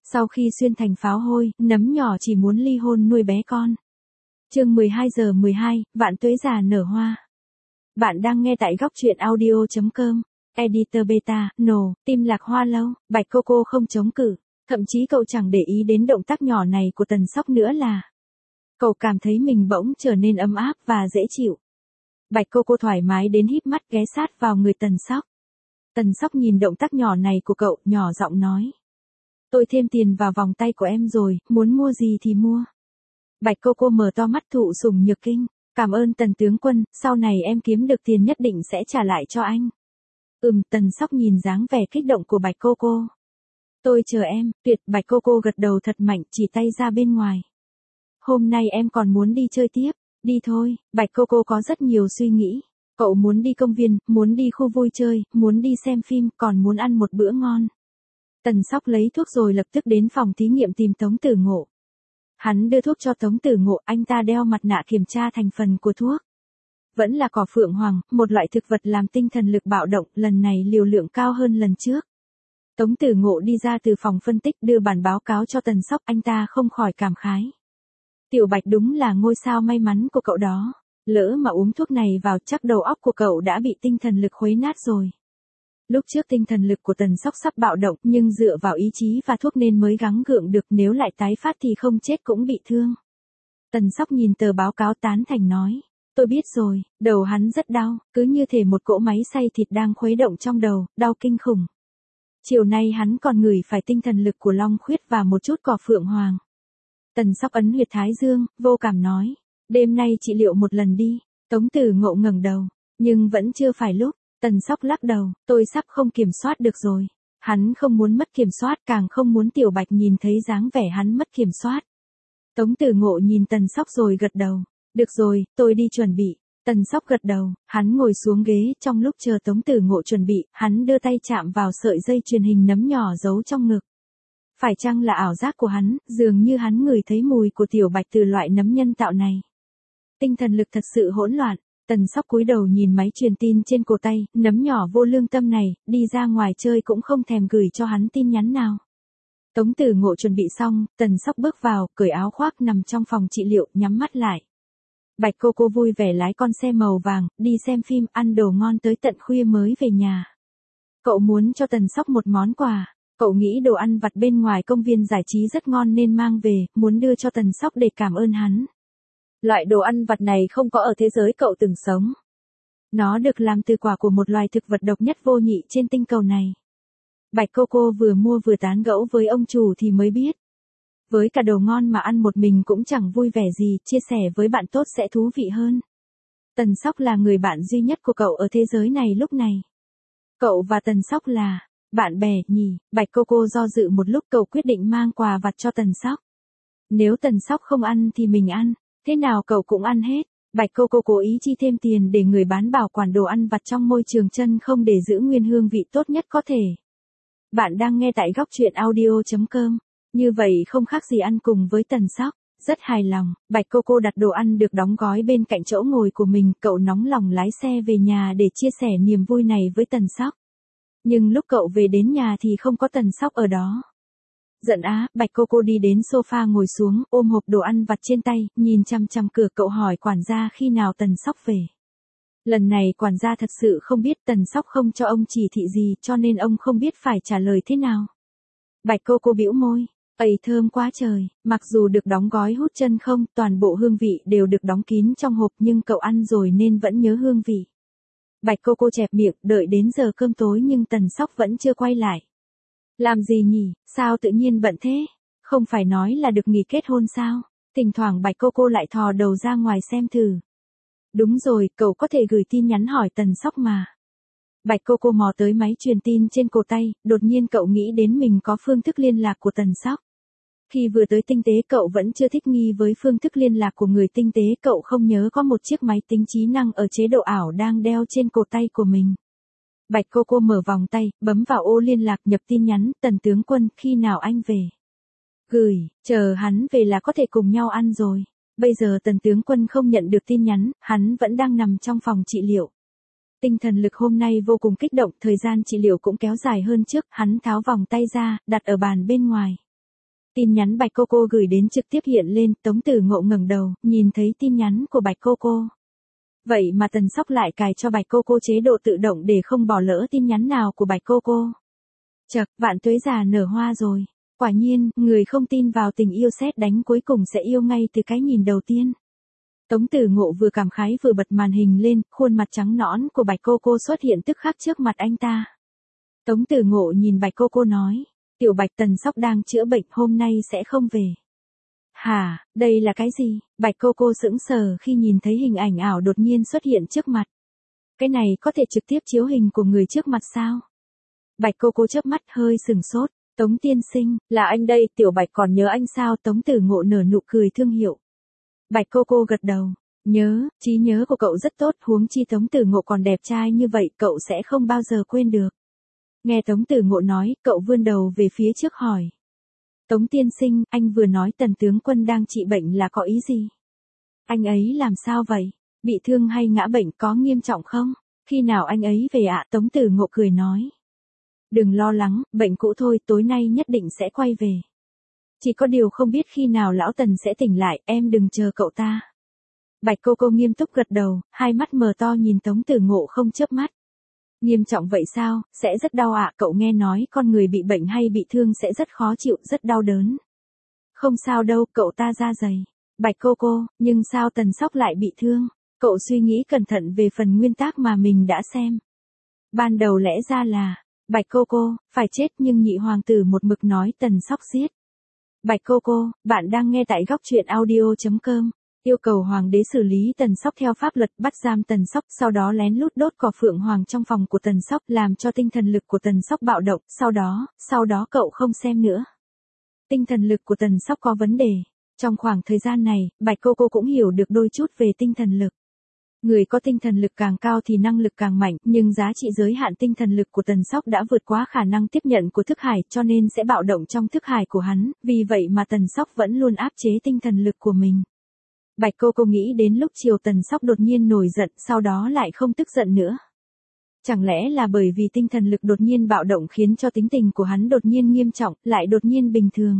Sau khi xuyên thành pháo hôi, nấm nhỏ chỉ muốn ly hôn nuôi bé con. Chương 12:12, Vạn tuế già nở hoa. Bạn đang nghe tại góc truyện audio.com. Editor Beta, No, tim lạc hoa lâu, Bạch Coco không chống cự. Thậm chí cậu chẳng để ý đến động tác nhỏ này của Tần Sóc nữa là. Cậu cảm thấy mình bỗng trở nên ấm áp và dễ chịu. Bạch Coco thoải mái đến híp mắt ghé sát vào người Tần Sóc. Tần Sóc nhìn động tác nhỏ này của cậu, nhỏ giọng nói. Tôi thêm tiền vào vòng tay của em rồi, muốn mua gì thì mua. Bạch Coco mở to mắt thụ sủng nhược kinh. Cảm ơn Tần tướng quân, sau này em kiếm được tiền nhất định sẽ trả lại cho anh. Tần Sóc nhìn dáng vẻ kích động của Bạch Coco. Tôi chờ em, tuyệt. Bạch Coco gật đầu thật mạnh, chỉ tay ra bên ngoài. Hôm nay em còn muốn đi chơi tiếp, đi thôi. Bạch Coco có rất nhiều suy nghĩ. Cậu muốn đi công viên, muốn đi khu vui chơi, muốn đi xem phim, còn muốn ăn một bữa ngon. Tần Sóc lấy thuốc rồi lập tức đến phòng thí nghiệm tìm Tống Tử Ngộ. Hắn đưa thuốc cho Tống Tử Ngộ, anh ta đeo mặt nạ kiểm tra thành phần của thuốc. Vẫn là cỏ phượng hoàng, một loại thực vật làm tinh thần lực bạo động, lần này liều lượng cao hơn lần trước. Tống Tử Ngộ đi ra từ phòng phân tích đưa bản báo cáo cho Tần Sóc, anh ta không khỏi cảm khái. Tiểu Bạch đúng là ngôi sao may mắn của cậu đó, lỡ mà uống thuốc này vào chắc đầu óc của cậu đã bị tinh thần lực khuấy nát rồi. Lúc trước tinh thần lực của Tần Sóc sắp bạo động nhưng dựa vào ý chí và thuốc nên mới gắng gượng được, nếu lại tái phát thì không chết cũng bị thương. Tần Sóc nhìn tờ báo cáo tán thành nói. Tôi biết rồi, đầu hắn rất đau, cứ như thể một cỗ máy xay thịt đang khuấy động trong đầu, đau kinh khủng. Chiều nay hắn còn ngửi phải tinh thần lực của Long Khuyết và một chút cỏ phượng hoàng. Tần Sóc ấn huyệt thái dương, vô cảm nói. Đêm nay trị liệu một lần đi. Tống Tử Ngộ ngẩng đầu, nhưng vẫn chưa phải lúc. Tần Sóc lắc đầu, tôi sắp không kiểm soát được rồi. Hắn không muốn mất kiểm soát, càng không muốn Tiểu Bạch nhìn thấy dáng vẻ hắn mất kiểm soát. Tống Tử Ngộ nhìn Tần Sóc rồi gật đầu. Được rồi, tôi đi chuẩn bị. Tần Sóc gật đầu, hắn ngồi xuống ghế, trong lúc chờ Tống Tử Ngộ chuẩn bị, hắn đưa tay chạm vào sợi dây truyền hình nấm nhỏ giấu trong ngực. Phải chăng là ảo giác của hắn, dường như hắn ngửi thấy mùi của Tiểu Bạch từ loại nấm nhân tạo này. Tinh thần lực thật sự hỗn loạn. Tần Sóc cúi đầu nhìn máy truyền tin trên cổ tay, nấm nhỏ vô lương tâm này, đi ra ngoài chơi cũng không thèm gửi cho hắn tin nhắn nào. Tống Tử Ngộ chuẩn bị xong, Tần Sóc bước vào, cởi áo khoác nằm trong phòng trị liệu, nhắm mắt lại. Bạch Coco vui vẻ lái con xe màu vàng, đi xem phim, ăn đồ ngon tới tận khuya mới về nhà. Cậu muốn cho Tần Sóc một món quà. Cậu nghĩ đồ ăn vặt bên ngoài công viên giải trí rất ngon nên mang về, muốn đưa cho Tần Sóc để cảm ơn hắn. Loại đồ ăn vặt này không có ở thế giới cậu từng sống. Nó được làm từ quả của một loài thực vật độc nhất vô nhị trên tinh cầu này. Bạch Coco vừa mua vừa tán gẫu với ông chủ thì mới biết. Với cả đồ ngon mà ăn một mình cũng chẳng vui vẻ gì, chia sẻ với bạn tốt sẽ thú vị hơn. Tần Sóc là người bạn duy nhất của cậu ở thế giới này lúc này. Cậu và Tần Sóc là bạn bè nhỉ? Bạch Coco do dự một lúc, cậu quyết định mang quà vặt cho Tần Sóc. Nếu Tần Sóc không ăn thì mình ăn, thế nào cậu cũng ăn hết. Bạch Coco cố ý chi thêm tiền để người bán bảo quản đồ ăn vặt trong môi trường chân không để giữ nguyên hương vị tốt nhất có thể. Bạn đang nghe tại góc truyện audio.com. Như vậy không khác gì ăn cùng với Tần Sóc. Rất hài lòng, Bạch Coco đặt đồ ăn được đóng gói bên cạnh chỗ ngồi của mình, cậu nóng lòng lái xe về nhà để chia sẻ niềm vui này với Tần Sóc. Nhưng lúc cậu về đến nhà thì không có Tần Sóc ở đó. Giận á, Bạch Coco đi đến sofa ngồi xuống, ôm hộp đồ ăn vặt trên tay, nhìn chằm chằm cửa, cậu hỏi quản gia khi nào Tần Sóc về. Lần này quản gia thật sự không biết, Tần Sóc không cho ông chỉ thị gì cho nên ông không biết phải trả lời thế nào. Bạch Coco bĩu môi. Ây thơm quá trời, mặc dù được đóng gói hút chân không, toàn bộ hương vị đều được đóng kín trong hộp nhưng cậu ăn rồi nên vẫn nhớ hương vị. Bạch Coco chẹp miệng, đợi đến giờ cơm tối nhưng Tần Sóc vẫn chưa quay lại. Làm gì nhỉ, sao tự nhiên bận thế? Không phải nói là được nghỉ kết hôn sao? Thỉnh thoảng Bạch Coco lại thò đầu ra ngoài xem thử. Đúng rồi, cậu có thể gửi tin nhắn hỏi Tần Sóc mà. Bạch Coco mò tới máy truyền tin trên cổ tay, đột nhiên cậu nghĩ đến mình có phương thức liên lạc của Tần Sóc. Khi vừa tới tinh tế cậu vẫn chưa thích nghi với phương thức liên lạc của người tinh tế, cậu không nhớ có một chiếc máy tính trí năng ở chế độ ảo đang đeo trên cổ tay của mình. Bạch Coco mở vòng tay, bấm vào ô liên lạc, nhập tin nhắn, Tần tướng quân, khi nào anh về? Gửi, chờ hắn về là có thể cùng nhau ăn rồi. Bây giờ Tần tướng quân không nhận được tin nhắn, hắn vẫn đang nằm trong phòng trị liệu. Tinh thần lực hôm nay vô cùng kích động, thời gian trị liệu cũng kéo dài hơn trước, hắn tháo vòng tay ra, đặt ở bàn bên ngoài. Tin nhắn Bạch Cô gửi đến trực tiếp hiện lên, Tống Tử Ngộ ngẩng đầu, nhìn thấy tin nhắn của Bạch Cô. Vậy mà Tần Sóc lại cài cho Bạch Cô chế độ tự động để không bỏ lỡ tin nhắn nào của Bạch Cô. Chậc, vạn tuế già nở hoa rồi. Quả nhiên, người không tin vào tình yêu sét đánh cuối cùng sẽ yêu ngay từ cái nhìn đầu tiên. Tống Tử Ngộ vừa cảm khái vừa bật màn hình lên, khuôn mặt trắng nõn của Bạch Cô xuất hiện tức khắc trước mặt anh ta. Tống Tử Ngộ nhìn Bạch Cô nói, tiểu Bạch, Tần Sóc đang chữa bệnh, hôm nay sẽ không về. Hả, đây là cái gì? Bạch Cô sững sờ khi nhìn thấy hình ảnh ảo đột nhiên xuất hiện trước mặt. Cái này có thể trực tiếp chiếu hình của người trước mặt sao? Bạch Cô chớp mắt hơi sừng sốt, Tống tiên sinh, là anh đây, tiểu Bạch còn nhớ anh sao? Tống Tử Ngộ nở nụ cười thương hiệu. Bạch Cô gật đầu, nhớ, trí nhớ của cậu rất tốt, huống chi Tống Tử Ngộ còn đẹp trai như vậy, cậu sẽ không bao giờ quên được. Nghe Tống Tử Ngộ nói, cậu vươn đầu về phía trước hỏi. Tống tiên sinh, anh vừa nói Tần tướng quân đang trị bệnh là có ý gì? Anh ấy làm sao vậy? Bị thương hay ngã bệnh, có nghiêm trọng không? Khi nào anh ấy về ạ? Tống Tử Ngộ cười nói. Đừng lo lắng, bệnh cũ thôi, tối nay nhất định sẽ quay về. Chỉ có điều không biết khi nào lão Tần sẽ tỉnh lại, em đừng chờ cậu ta. Bạch Cô nghiêm túc gật đầu, hai mắt mờ to nhìn Tống Tử Ngộ không chớp mắt. Nghiêm trọng vậy sao? Sẽ rất đau ạ, cậu nghe nói con người bị bệnh hay bị thương sẽ rất khó chịu, rất đau đớn. Không sao đâu, cậu ta da dày. Bạch Cô, nhưng sao Tần Sóc lại bị thương? Cậu suy nghĩ cẩn thận về phần nguyên tắc mà mình đã xem. Ban đầu lẽ ra là, Bạch Cô, phải chết nhưng nhị hoàng tử một mực nói Tần Sóc giết. Bạch Cô, bạn đang nghe tại góc truyện audio.com. Yêu cầu hoàng đế xử lý Tần Sóc theo pháp luật, bắt giam Tần Sóc, sau đó lén lút đốt cỏ phượng hoàng trong phòng của Tần Sóc, làm cho tinh thần lực của Tần Sóc bạo động, sau đó cậu không xem nữa. Tinh thần lực của Tần Sóc có vấn đề. Trong khoảng thời gian này, Bạch Cô cũng hiểu được đôi chút về tinh thần lực. Người có tinh thần lực càng cao thì năng lực càng mạnh, nhưng giá trị giới hạn tinh thần lực của Tần Sóc đã vượt quá khả năng tiếp nhận của thức hải, cho nên sẽ bạo động trong thức hải của hắn, vì vậy mà Tần Sóc vẫn luôn áp chế tinh thần lực của mình. Bạch Cô nghĩ đến lúc chiều Tần Sóc đột nhiên nổi giận, sau đó lại không tức giận nữa. Chẳng lẽ là bởi vì tinh thần lực đột nhiên bạo động khiến cho tính tình của hắn đột nhiên nghiêm trọng, lại đột nhiên bình thường?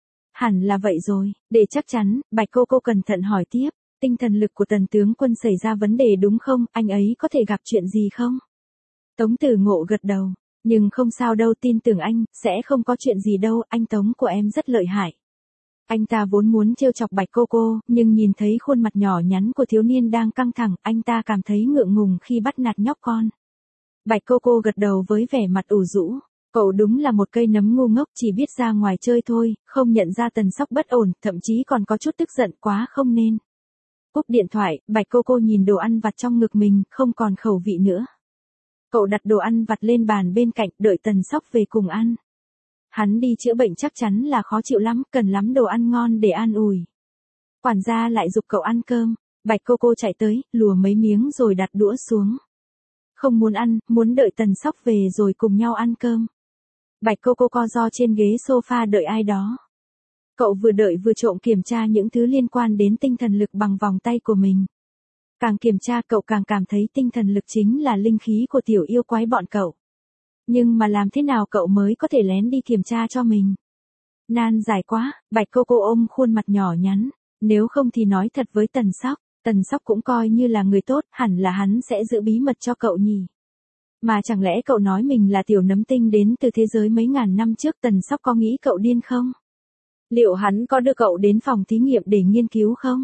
Hẳn là vậy rồi, để chắc chắn, Bạch Cô cẩn thận hỏi tiếp, tinh thần lực của Tần tướng quân xảy ra vấn đề đúng không, anh ấy có thể gặp chuyện gì không? Tống Tử Ngộ gật đầu, nhưng không sao đâu, tin tưởng anh, sẽ không có chuyện gì đâu, anh Tống của em rất lợi hại. Anh ta vốn muốn trêu chọc Bạch Cô, nhưng nhìn thấy khuôn mặt nhỏ nhắn của thiếu niên đang căng thẳng, anh ta cảm thấy ngượng ngùng khi bắt nạt nhóc con. Bạch Cô gật đầu với vẻ mặt ủ rũ. Cậu đúng là một cây nấm ngu ngốc, chỉ biết ra ngoài chơi thôi, không nhận ra Tần Sóc bất ổn, thậm chí còn có chút tức giận, quá không nên. Cúp điện thoại, Bạch Cô nhìn đồ ăn vặt trong ngực mình, không còn khẩu vị nữa. Cậu đặt đồ ăn vặt lên bàn bên cạnh, đợi Tần Sóc về cùng ăn. Hắn đi chữa bệnh chắc chắn là khó chịu lắm, cần lắm đồ ăn ngon để an ủi. Quản gia lại giục cậu ăn cơm, Bạch Cô chạy tới, lùa mấy miếng rồi đặt đũa xuống. Không muốn ăn, muốn đợi Tần Sóc về rồi cùng nhau ăn cơm. Bạch Cô co ro trên ghế sofa đợi ai đó. Cậu vừa đợi vừa trộm kiểm tra những thứ liên quan đến tinh thần lực bằng vòng tay của mình. Càng kiểm tra cậu càng cảm thấy tinh thần lực chính là linh khí của tiểu yêu quái bọn cậu. Nhưng mà làm thế nào cậu mới có thể lén đi kiểm tra cho mình? Nan giải quá, Bạch Cô ôm khuôn mặt nhỏ nhắn. Nếu không thì nói thật với Tần Sóc. Tần Sóc cũng coi như là người tốt, hẳn là hắn sẽ giữ bí mật cho cậu nhỉ. Mà chẳng lẽ cậu nói mình là tiểu nấm tinh đến từ thế giới mấy ngàn năm trước, Tần Sóc có nghĩ cậu điên không? Liệu hắn có đưa cậu đến phòng thí nghiệm để nghiên cứu không?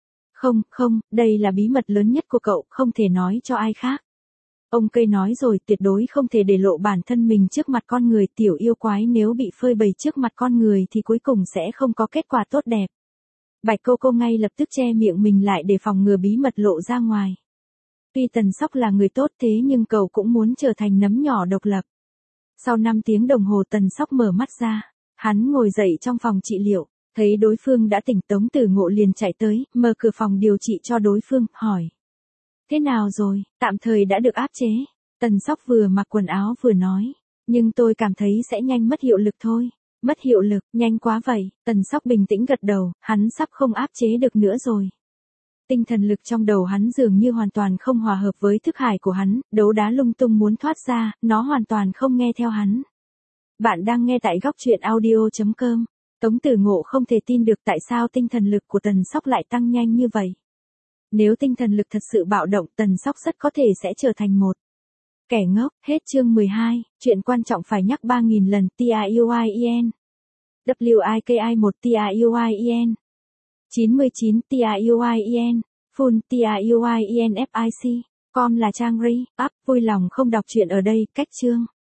Không, đây là bí mật lớn nhất của cậu, không thể nói cho ai khác. Ông cây nói rồi, tuyệt đối không thể để lộ bản thân mình trước mặt con người, tiểu yêu quái nếu bị phơi bày trước mặt con người thì cuối cùng sẽ không có kết quả tốt đẹp. Bạch Cô ngay lập tức che miệng mình lại để phòng ngừa bí mật lộ ra ngoài. Tuy Tần Sóc là người tốt thế nhưng cậu cũng muốn trở thành nấm nhỏ độc lập. Sau 5 tiếng đồng hồ Tần Sóc mở mắt ra, hắn ngồi dậy trong phòng trị liệu, thấy đối phương đã tỉnh, Tống Tử Ngộ liền chạy tới, mở cửa phòng điều trị cho đối phương, hỏi. Thế nào rồi, tạm thời đã được áp chế. Tần Sóc vừa mặc quần áo vừa nói, nhưng tôi cảm thấy sẽ nhanh mất hiệu lực thôi. Mất hiệu lực, nhanh quá vậy, Tần Sóc bình tĩnh gật đầu, hắn sắp không áp chế được nữa rồi. Tinh thần lực trong đầu hắn dường như hoàn toàn không hòa hợp với thức hải của hắn, đấu đá lung tung muốn thoát ra, nó hoàn toàn không nghe theo hắn. Bạn đang nghe tại góc truyện audio.com. Tống Tử Ngộ không thể tin được tại sao tinh thần lực của Tần Sóc lại tăng nhanh như vậy. Nếu tinh thần lực thật sự bạo động, Tần Sóc rất có thể sẽ trở thành một kẻ ngốc. Hết chương 12, chuyện quan trọng phải nhắc 3000 lần. TIUIEN WIKI 1 TIUIEN 99 TIUIEN Full TIUIEN FIC Com là Trang Ri. Vui lòng không đọc truyện ở đây. Cách chương